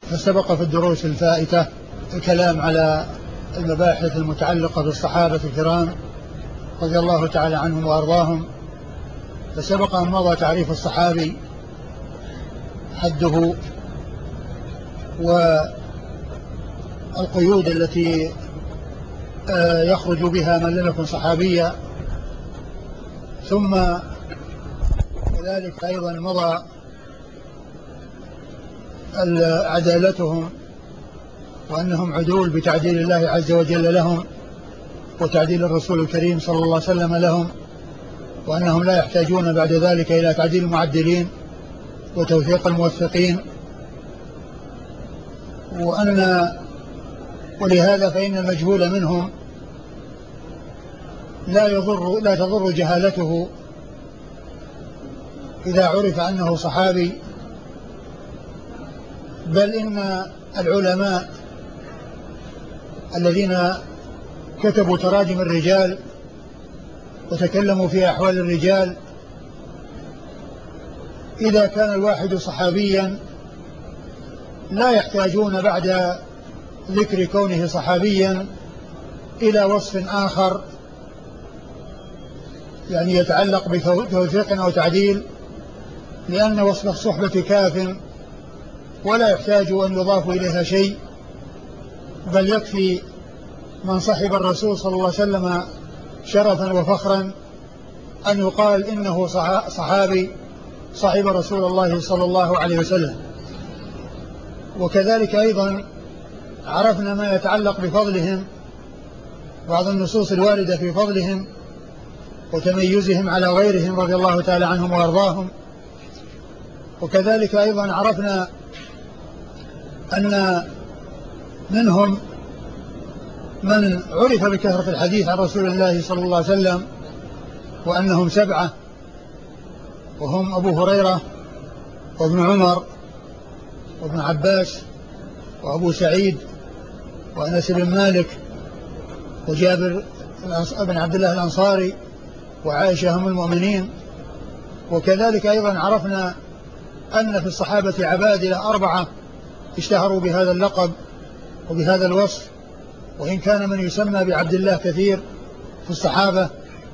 فسبق في الدروس الفائتة الكلام على المباحث المتعلقة بالصحابة الكرام رضي الله تعالى عنهم وأرضاهم. فسبق أن مضى تعريف الصحابي، حده والقيود التي يخرج بها من لم يكن صحابيا، ثم كذلك أيضا مضى عدالتهم وأنهم عدول بتعديل الله عز وجل لهم وتعديل الرسول الكريم صلى الله عليه وسلم لهم، وأنهم لا يحتاجون بعد ذلك إلى تعديل المعدلين وتوثيق الموثقين، ولهذا فإن المجهول منهم لا تضر جهالته إذا عرف أنه صحابي، بل إن العلماء الذين كتبوا تراجم الرجال وتكلموا في أحوال الرجال إذا كان الواحد صحابيا لا يحتاجون بعد ذكر كونه صحابيا إلى وصف آخر يعني يتعلق بتوثيق أو تعديل، لأن وصف الصحبة كاف ولا يحتاج أن يضاف إليها شيء، بل يكفي من صحب الرسول صلى الله عليه وسلم شرفا وفخرا أن يقال إنه صحابي صحب رسول الله صلى الله عليه وسلم. وكذلك أيضا عرفنا ما يتعلق بفضلهم، بعض النصوص الواردة في فضلهم وتميزهم على غيرهم رضي الله تعالى عنهم وأرضاهم. وكذلك أيضا عرفنا أن منهم من عرف بكثرة الحديث عن رسول الله صلى الله عليه وسلم، وأنهم 7، وهم أبو هريرة وابن عمر وابن عباس وأبو سعيد وأنس بن مالك وجابر بن عبد الله الأنصاري وعائشة هم المؤمنين. وكذلك أيضا عرفنا أن في الصحابة عبادلة 4 اشتهروا بهذا اللقب وبهذا الوصف، وإن كان من يسمى بعبد الله كثير في الصحابة،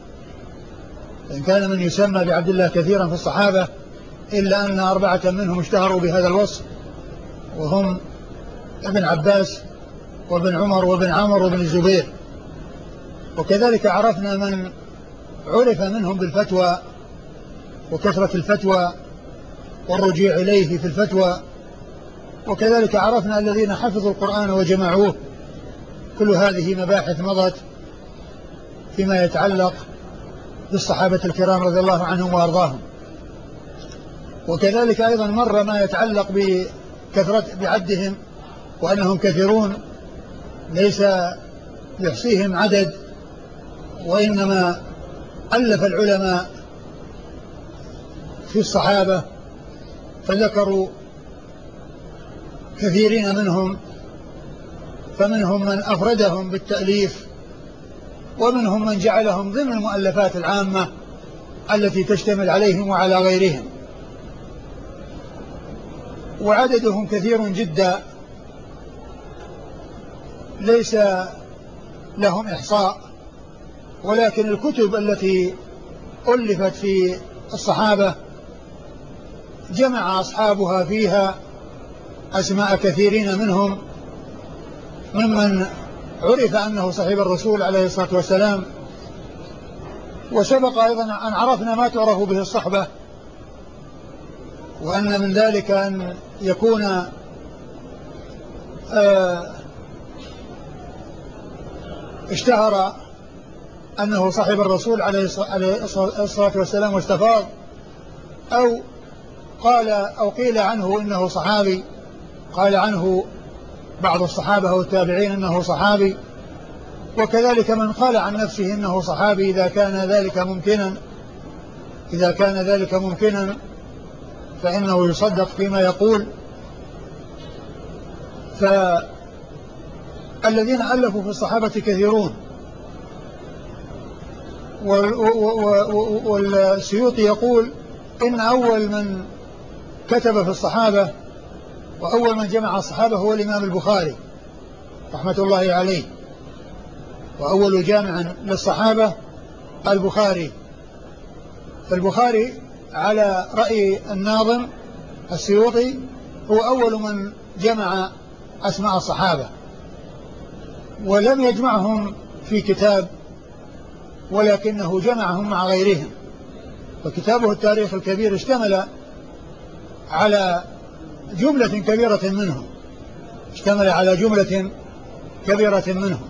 كثيرا في الصحابة، إلا أن 4 منهم اشتهروا بهذا الوصف، وهم ابن عباس وابن عمر وابن عمر وابن الزبير. وكذلك عرفنا من عرف منهم بالفتوى وكثرة الفتوى والرجوع إليه في الفتوى. وكذلك عرفنا الذين حفظوا القرآن وجمعوه. كل هذه مباحث مضت فيما يتعلق بالصحابة الكرام رضي الله عنهم وأرضاهم. وكذلك أيضا مر ما يتعلق بعدهم، وأنهم كثيرون ليس يحصيهم عدد، وإنما ألف العلماء في الصحابة فذكروا كثيرين منهم، فمنهم من أفردهم بالتأليف، ومنهم من جعلهم ضمن المؤلفات العامة التي تشتمل عليهم وعلى غيرهم، وعددهم كثير جدا ليس لهم إحصاء. ولكن الكتب التي ألفت في الصحابة جمع أصحابها فيها أسماء كثيرين منهم، ممن عرف أنه صحيب الرسول عليه الصلاة والسلام. وسبق أيضا أن عرفنا ما تعرف به الصحبة، وأن من ذلك أن يكون اشتهر أنه صحيب الرسول عليه الصلاة والسلام واستفاض، أو قيل عنه إنه صحابي، قال عنه بعض الصحابة والتابعين أنه صحابي. وكذلك من قال عن نفسه إنه صحابي إذا كان ذلك ممكنا فإنه يصدق فيما يقول. فالذين ألفوا في الصحابة كثيرون، والسيوطي يقول إن أول من كتب في الصحابة وأول من جمع الصحابة هو الإمام البخاري رحمة الله عليه، وأول جامع للصحابة البخاري. فالبخاري على رأي الناظم السيوطي هو أول من جمع أسماء الصحابة، ولم يجمعهم في كتاب ولكنه جمعهم مع غيرهم. فكتابه التاريخ الكبير اشتمل على جملة كبيرة منهم،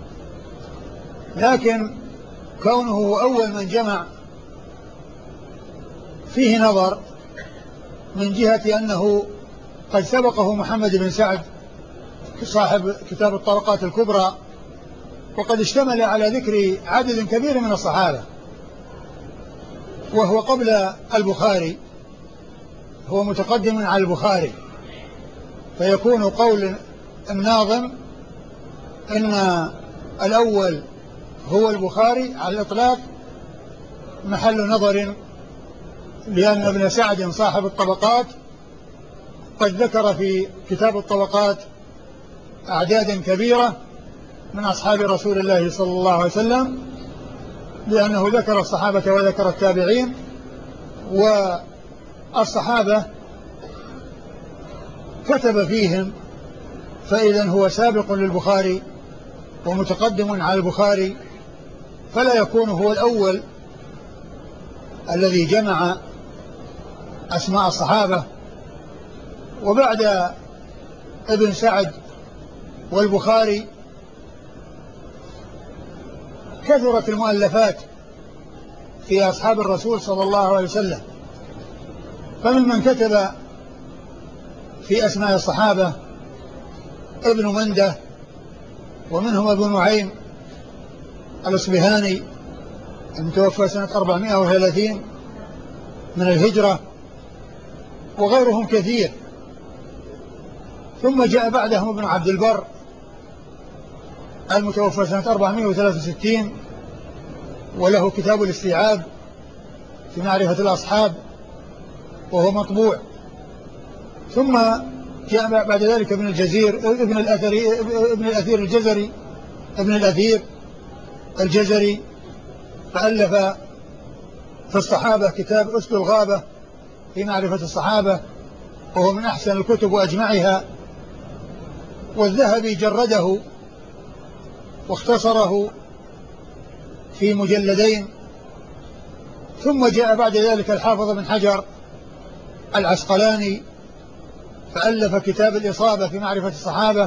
لكن كونه أول من جمع فيه نظر، من جهة أنه قد سبقه محمد بن سعد صاحب كتاب الطبقات الكبرى، وقد اشتمل على ذكر عدد كبير من الصحابة، وهو قبل البخاري، هو متقدم على البخاري، فيكون قول الناظم إن الأول هو البخاري على الإطلاق محل نظر، لأن ابن سعد صاحب الطبقات قد ذكر في كتاب الطبقات أعدادا كبيرة من أصحاب رسول الله صلى الله عليه وسلم، لأنه ذكر الصحابة وذكر التابعين، والصحابة كتب فيهم، فإذا هو سابق للبخاري ومتقدم على البخاري، فلا يكون هو الأول الذي جمع أسماء الصحابة. وبعد ابن سعد والبخاري كثرت المؤلفات في أصحاب الرسول صلى الله عليه وسلم، فممن كتب في أسماء الصحابة ابن منده، ومنهم ابن نعيم الأصبهاني المتوفى سنة 430 من الهجرة، وغيرهم كثير. ثم جاء بعدهم ابن عبد البر المتوفى سنة 463 وله كتاب الاستيعاب في معرفة الأصحاب وهو مطبوع. ثم جاء بعد ذلك ابن الأثير الجزري فألف في الصحابة كتاب أسد الغابة في معرفة الصحابة، وهو من أحسن الكتب وأجمعها. والذهبي جرده واختصره في مجلدين. ثم جاء بعد ذلك الحافظ بن حجر العسقلاني فألف كتاب الإصابة في معرفة الصحابة،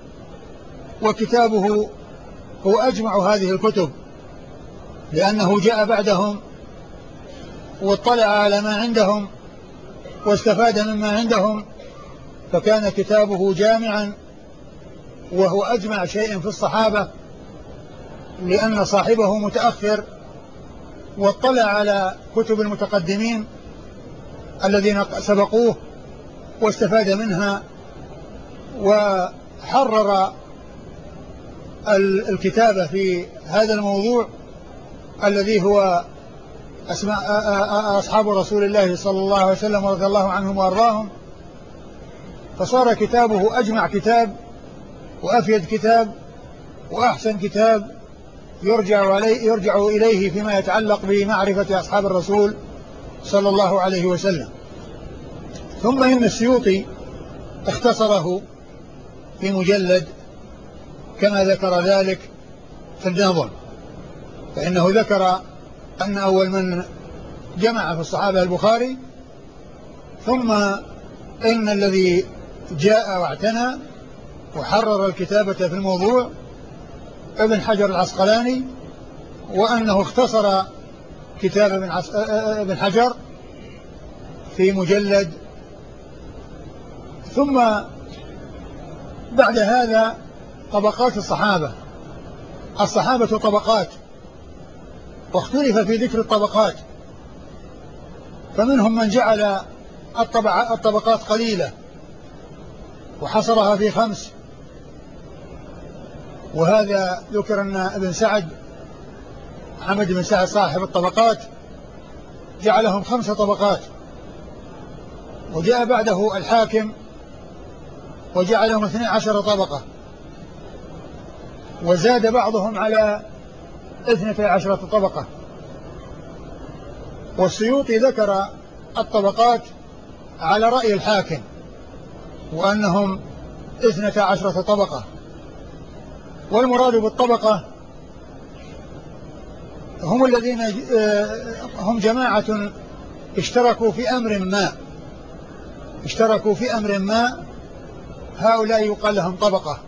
وكتابه هو أجمع هذه الكتب، لأنه جاء بعدهم واطلع على ما عندهم واستفاد مما عندهم، فكان كتابه جامعا وهو أجمع شيء في الصحابة، لأن صاحبه متأخر واطلع على كتب المتقدمين الذين سبقوه واستفاد منها، وحرر الكتابة في هذا الموضوع الذي هو أسماء أصحاب رسول الله صلى الله عليه وسلم ورضي الله عنهم وأرضاهم. فصار كتابه أجمع كتاب وأفيد كتاب وأحسن كتاب يرجع إليه فيما يتعلق بمعرفة أصحاب الرسول صلى الله عليه وسلم. ثم إن السيوطي اختصره في مجلد كما ذكر ذلك في النظم، فإنه ذكر أن أول من جمع في الصحابة البخاري، ثم إن الذي جاء واعتنى وحرر الكتابة في الموضوع ابن حجر العسقلاني، وأنه اختصر كتاب ابن حجر في مجلد. ثم بعد هذا طبقات الصحابة طبقات، واختلف في ذكر الطبقات، فمنهم من جعل الطبقات قليلة وحصرها في 5، وهذا ذكر أن ابن سعد محمد بن سعد صاحب الطبقات جعلهم 5 طبقات. وجاء بعده الحاكم وجعلهم 12 طبقة، وزاد بعضهم على 12 طبقة. والسيوطي ذكر الطبقات على رأي الحاكم، وأنهم 12 طبقة. والمراد بالطبقة هم الذين هم جماعة اشتركوا في أمر ما، هؤلاء يقال لهم طبقة.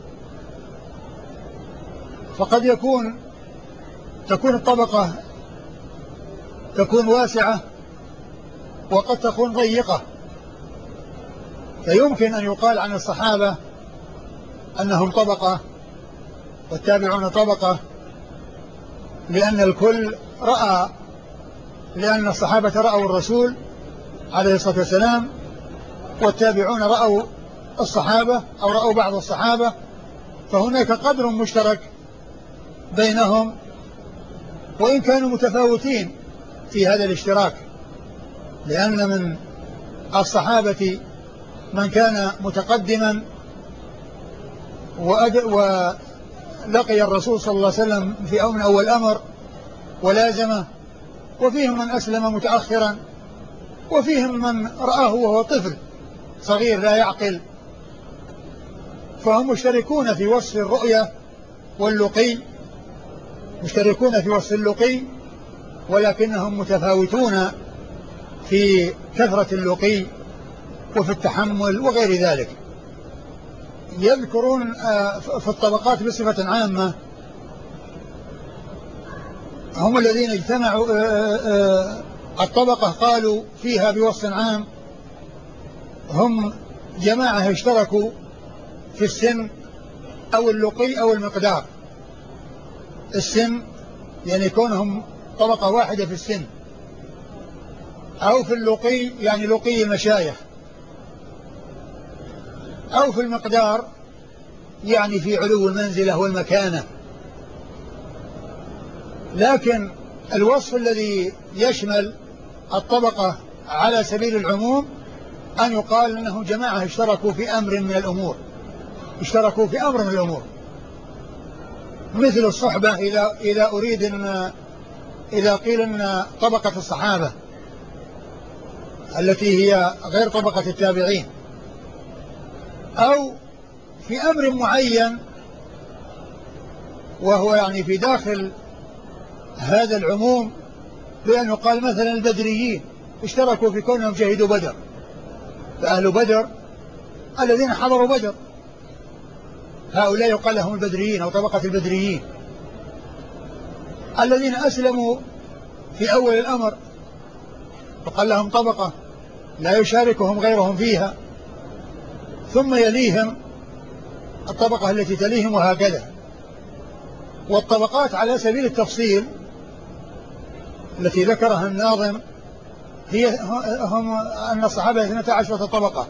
فقد تكون الطبقة تكون واسعة، وقد تكون ضيقة. فيمكن أن يقال عن الصحابة أنهم طبقة والتابعون طبقة، لأن الصحابة رأوا الرسول عليه الصلاة والسلام، والتابعون رأوا الصحابة أو رأوا بعض الصحابة، فهناك قدر مشترك بينهم، وإن كانوا متفاوتين في هذا الاشتراك، لأن من الصحابة من كان متقدما ولقي الرسول صلى الله عليه وسلم في أول أمر ولازمه، وفيهم من أسلم متأخرا، وفيهم من رآه وهو طفل صغير لا يعقل. فهم مشتركون في وصف الرؤية واللقي، ولكنهم متفاوتون في كثرة اللقي وفي التحمل وغير ذلك. يذكرون في الطبقات بصفة عامة هم الذين اجتمعوا. الطبقة قالوا فيها بوصف عام هم جماعة اشتركوا في السن أو اللقي أو المقدار. السن يعني كونهم طبقة واحدة في السن، أو في اللقي يعني لقي المشايخ، أو في المقدار يعني في علو المنزلة والمكانة. لكن الوصف الذي يشمل الطبقة على سبيل العموم أن يقال أنهم جماعة اشتركوا في أمر من الأمور، مثل الصحبة. إذا قيل أن طبقة الصحابة التي هي غير طبقة التابعين، أو في أمر معين وهو يعني في داخل هذا العموم، بأن يقال مثلا البدريين اشتركوا في كونهم شهدوا بدر، فأهل بدر الذين حضروا بدر هؤلاء يقال لهم البدريين أو طبقة البدريين. الذين أسلموا في أول الأمر فقال لهم طبقة لا يشاركهم غيرهم فيها، ثم يليهم الطبقة التي تليهم، وهكذا. والطبقات على سبيل التفصيل التي ذكرها الناظم هم أن الصحابة 12 طبقة.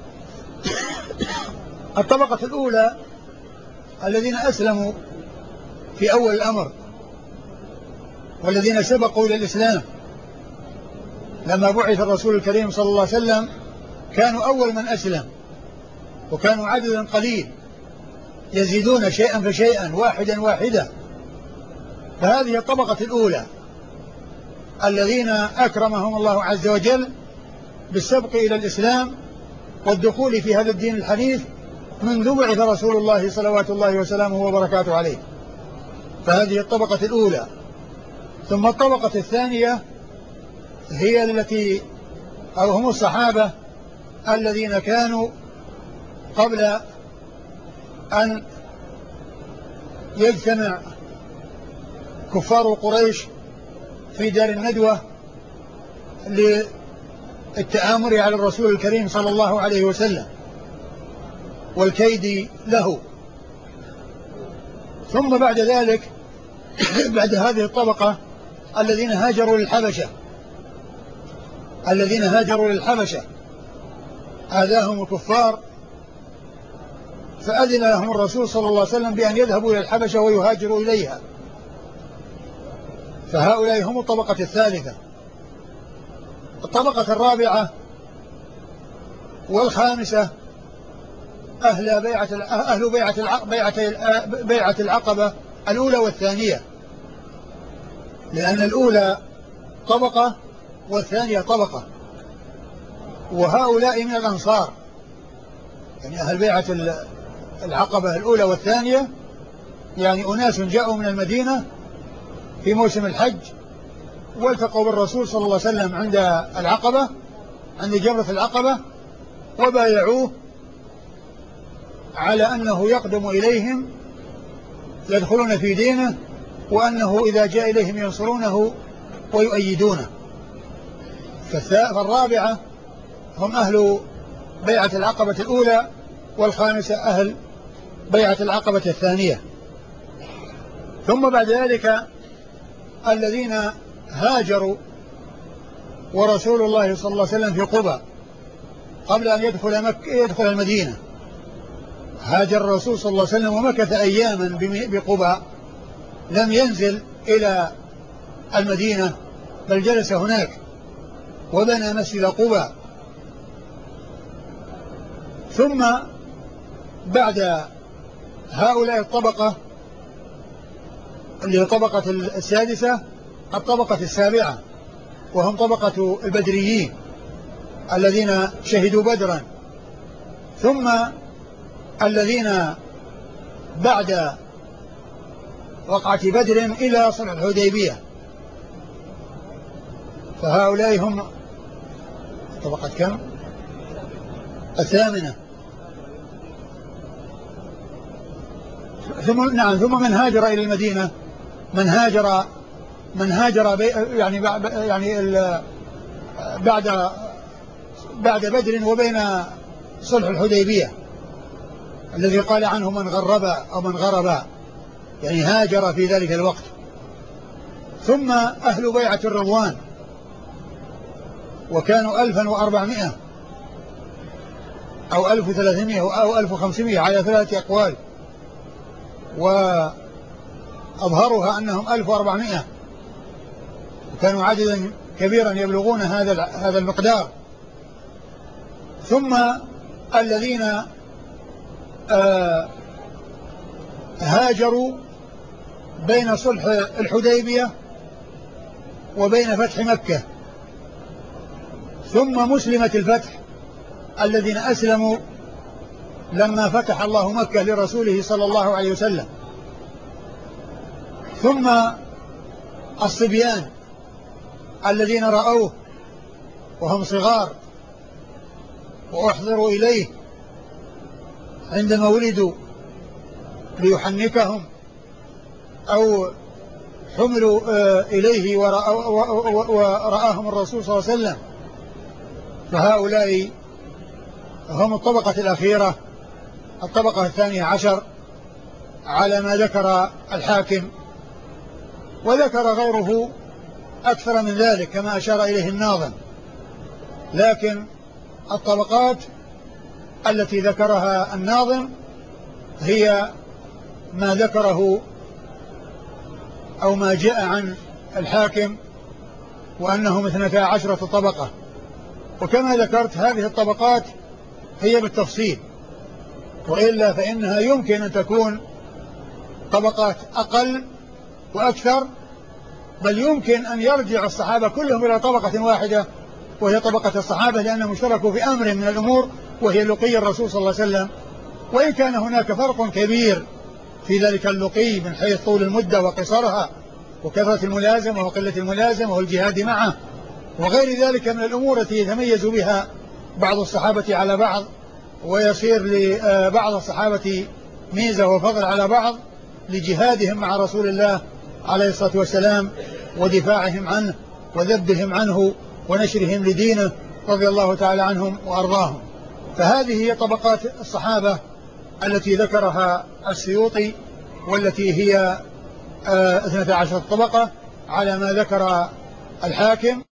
الطبقة الأولى الذين أسلموا في أول الأمر، والذين سبقوا إلى الإسلام لما بعث الرسول الكريم صلى الله عليه وسلم، كانوا أول من أسلم، وكانوا عددا قليل يزيدون شيئا فشيئا واحدا. فهذه الطبقة الأولى الذين أكرمهم الله عز وجل بالسبق إلى الإسلام والدخول في هذا الدين الحديث منذ بعث رسول الله صلوات الله وسلامه وبركاته عليه. فهذه الطبقة الأولى. ثم الطبقة الثانية هي التي أو هم الصحابة الذين كانوا قبل أن يجتمع كفار قريش في دار الندوة للتآمر على الرسول الكريم صلى الله عليه وسلم والكيد له. ثم بعد ذلك بعد هذه الطبقة الذين هاجروا للحبشة آذاهم الكفار، فأذن لهم الرسول صلى الله عليه وسلم بأن يذهبوا إلى الحبشة ويهاجروا إليها. فهؤلاء هم الطبقة الثالثة. الطبقة الرابعة والخامسة بيعة العقبة الأولى والثانية، لأن الأولى طبقة والثانية طبقة، وهؤلاء من الأنصار، يعني أهل بيعة العقبة الأولى والثانية يعني أناس جاءوا من المدينة في موسم الحج والتقوا بالرسول صلى الله عليه وسلم عند العقبة، عند جمرة العقبة، وبايعوه على أنه يقدم إليهم يدخلون في دينه، وأنه إذا جاء إليهم ينصرونه ويؤيدونه. فالرابعة هم أهل بيعة العقبة الأولى، والخامسة أهل بيعة العقبة الثانية. ثم بعد ذلك الذين هاجروا ورسول الله صلى الله عليه وسلم في قبى قبل أن يدخل المدينة. هاجر الرسول صلى الله عليه وسلم ومكث أياما بقبى، لم ينزل إلى المدينة بل جلس هناك وبنى مسجد قبى. ثم بعد هؤلاء الطبقة اللي هي الطبقة السادسة الطبقة السابعة، وهم طبقة البدريين الذين شهدوا بدرا، ثم الذين بعد وقعة بدر إلى صلح الحديبية، فهؤلاء هم طبقة كم؟ الثامنة. ثم من هاجر إلى المدينة، من هاجر بعد بدر وبين صلح الحديبية الذي قال عنه من غرب أو من غرب، يعني هاجر في ذلك الوقت. ثم أهل بيعة الرضوان وكانوا 1400 أو 1300 أو 1500 على 3 أقوال، وأظهرها أنهم 1400، وكانوا عددا كبيرا يبلغون هذا المقدار. ثم الذين هاجروا بين صلح الحديبية وبين فتح مكة، ثم مسلمة الفتح الذين أسلموا لما فتح الله مكة لرسوله صلى الله عليه وسلم. ثم الصبيان الذين رأوه وهم صغار وأحضروا إليه عندما ولدوا ليحنكهم أو حملوا إليه ورآهم الرسول صلى الله عليه وسلم، فهؤلاء هم الطبقة الأخيرة، الطبقة 12 على ما ذكر الحاكم، وذكر غيره أكثر من ذلك كما أشار إليه الناظم. لكن الطبقات التي ذكرها الناظم هي ما ذكره أو ما جاء عن الحاكم، وأنهم 12 طبقة. وكما ذكرت هذه الطبقات هي بالتفصيل، وإلا فإنها يمكن أن تكون طبقات أقل وأكثر، بل يمكن أن يرجع الصحابة كلهم إلى طبقة واحدة وهي طبقة الصحابة، لأنهم اشتركوا في أمر من الأمور وهي لقي الرسول صلى الله عليه وسلم. وإن كان هناك فرق كبير في ذلك اللقي من حيث طول المدة وقصرها وكثرة الملازمة وقلة الملازمة والجهاد معه وغير ذلك من الأمور التي يتميز بها بعض الصحابة على بعض، ويصير لبعض الصحابة ميزة وفضل على بعض لجهادهم مع رسول الله عليه الصلاة والسلام ودفاعهم عنه وذبهم عنه ونشرهم لدينه رضي الله تعالى عنهم وأرضاهم. فهذه هي طبقات الصحابة التي ذكرها السيوطي، والتي هي 12 طبقة على ما ذكر الحاكم.